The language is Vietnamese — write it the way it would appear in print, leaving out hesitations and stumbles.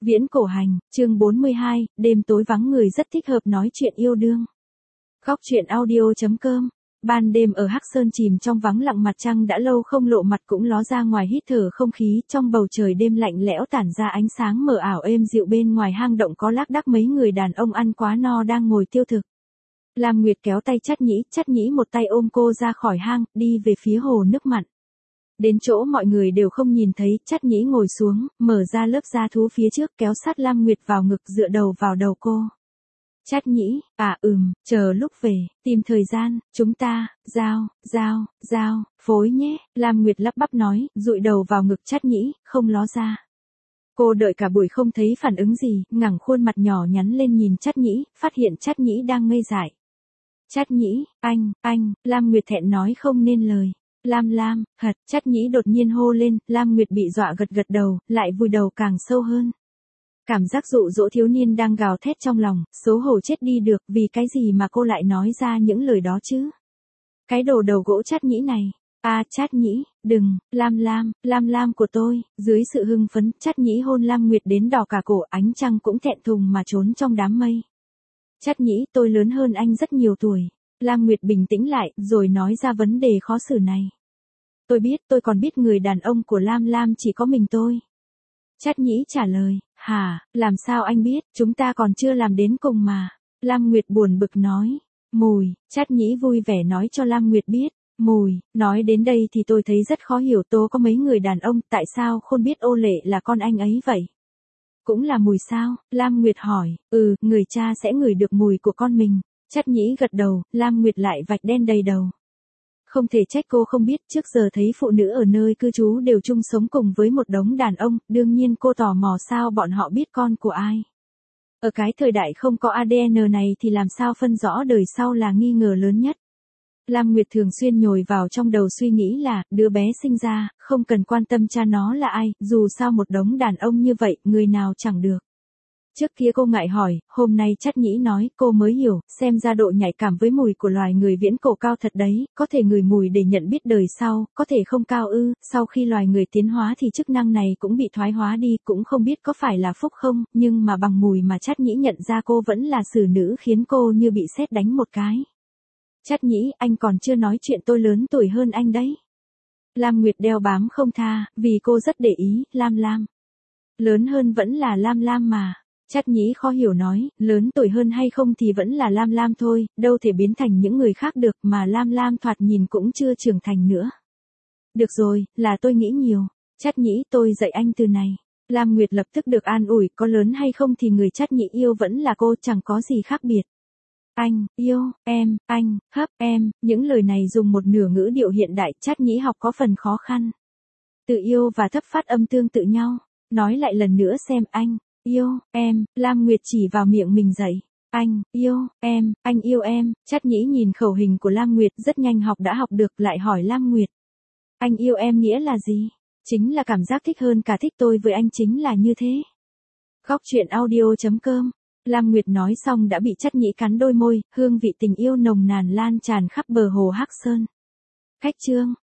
Viễn cổ hành, chương 42, đêm tối vắng người rất thích hợp nói chuyện yêu đương. Góc truyện audio.com. Ban đêm ở Hắc Sơn chìm trong vắng lặng, mặt trăng đã lâu không lộ mặt cũng ló ra ngoài hít thở không khí, trong bầu trời đêm lạnh lẽo tản ra ánh sáng mờ ảo êm dịu. Bên ngoài hang động có lác đác mấy người đàn ông ăn quá no đang ngồi tiêu thực. Lam Nguyệt kéo tay Trát Nhĩ một tay ôm cô ra khỏi hang, đi về phía hồ nước mặn. Đến chỗ mọi người đều không nhìn thấy, Trát Nhĩ ngồi xuống, mở ra lớp da thú phía trước, kéo sát Lam Nguyệt vào ngực, dựa đầu vào đầu cô. Trát Nhĩ, chờ lúc về, tìm thời gian, chúng ta, giao, phối nhé, Lam Nguyệt lắp bắp nói, dụi đầu vào ngực Trát Nhĩ, không ló ra. Cô đợi cả buổi không thấy phản ứng gì, ngẩng khuôn mặt nhỏ nhắn lên nhìn Trát Nhĩ, phát hiện Trát Nhĩ đang ngây dại. Trát Nhĩ, anh, Lam Nguyệt thẹn nói không nên lời. Lam, Trát Nhĩ đột nhiên hô lên, Lam Nguyệt bị dọa gật đầu, lại vùi đầu càng sâu hơn. Cảm giác dụ dỗ thiếu niên đang gào thét trong lòng, xấu hổ chết đi được, vì cái gì mà cô lại nói ra những lời đó chứ? Cái đồ đầu gỗ Trát Nhĩ này. Trát Nhĩ, đừng, Lam của tôi. Dưới sự hưng phấn, Trát Nhĩ hôn Lam Nguyệt đến đỏ cả cổ, ánh trăng cũng thẹn thùng mà trốn trong đám mây. Trát Nhĩ, tôi lớn hơn anh rất nhiều tuổi. Lam Nguyệt bình tĩnh lại, rồi nói ra vấn đề khó xử này. Tôi biết, tôi còn biết người đàn ông của Lam chỉ có mình tôi. Trát Nhĩ trả lời, hả, làm sao anh biết, chúng ta còn chưa làm đến cùng mà. Lam Nguyệt buồn bực nói, mùi, Trát Nhĩ vui vẻ nói cho Lam Nguyệt biết, mùi, nói đến đây thì tôi thấy rất khó hiểu, tố có mấy người đàn ông, tại sao Khôn biết Ô Lệ là con anh ấy vậy? Cũng là mùi sao? Lam Nguyệt hỏi, người cha sẽ ngửi được mùi của con mình. Trát Nhĩ gật đầu, Lam Nguyệt lại vạch đen đầy đầu. Không thể trách cô không biết, trước giờ thấy phụ nữ ở nơi cư trú đều chung sống cùng với một đống đàn ông, đương nhiên cô tò mò sao bọn họ biết con của ai. Ở cái thời đại không có ADN này thì làm sao phân rõ đời sau là nghi ngờ lớn nhất. Lam Nguyệt thường xuyên nhồi vào trong đầu suy nghĩ là, đứa bé sinh ra, không cần quan tâm cha nó là ai, dù sao một đống đàn ông như vậy, người nào chẳng được. Trước kia cô ngại hỏi, hôm nay Trát Nhĩ nói, cô mới hiểu, xem ra độ nhạy cảm với mùi của loài người viễn cổ cao thật đấy, có thể ngửi mùi để nhận biết đời sau, có thể không cao ư, sau khi loài người tiến hóa thì chức năng này cũng bị thoái hóa đi, cũng không biết có phải là phúc không, nhưng mà bằng mùi mà Trát Nhĩ nhận ra cô vẫn là xử nữ khiến cô như bị sét đánh một cái. Trát Nhĩ, anh còn chưa nói chuyện tôi lớn tuổi hơn anh đấy. Lam Nguyệt đeo bám không tha, vì cô rất để ý, Lam. Lớn hơn vẫn là Lam mà. Trát Nhĩ khó hiểu nói, lớn tuổi hơn hay không thì vẫn là Lam thôi, đâu thể biến thành những người khác được, mà Lam thoạt nhìn cũng chưa trưởng thành nữa. Được rồi, là tôi nghĩ nhiều. Trát Nhĩ, tôi dạy anh từ này. Lam Nguyệt lập tức được an ủi, có lớn hay không thì người Trát Nhĩ yêu vẫn là cô, chẳng có gì khác biệt. Anh, yêu, em, anh, hấp, em, những lời này dùng một nửa ngữ điệu hiện đại, Trát Nhĩ học có phần khó khăn. Tự yêu và thấp phát âm tương tự nhau. Nói lại lần nữa xem, anh yêu, em, Lam Nguyệt chỉ vào miệng mình dậy. Anh yêu em, Trát Nhĩ nhìn khẩu hình của Lam Nguyệt rất nhanh đã học được, lại hỏi Lam Nguyệt. Anh yêu em nghĩa là gì? Chính là cảm giác thích hơn cả thích tôi với anh, chính là như thế. Góc truyện audio.com. Lam Nguyệt nói xong đã bị Trát Nhĩ cắn đôi môi, hương vị tình yêu nồng nàn lan tràn khắp bờ hồ Hắc Sơn. Cách chương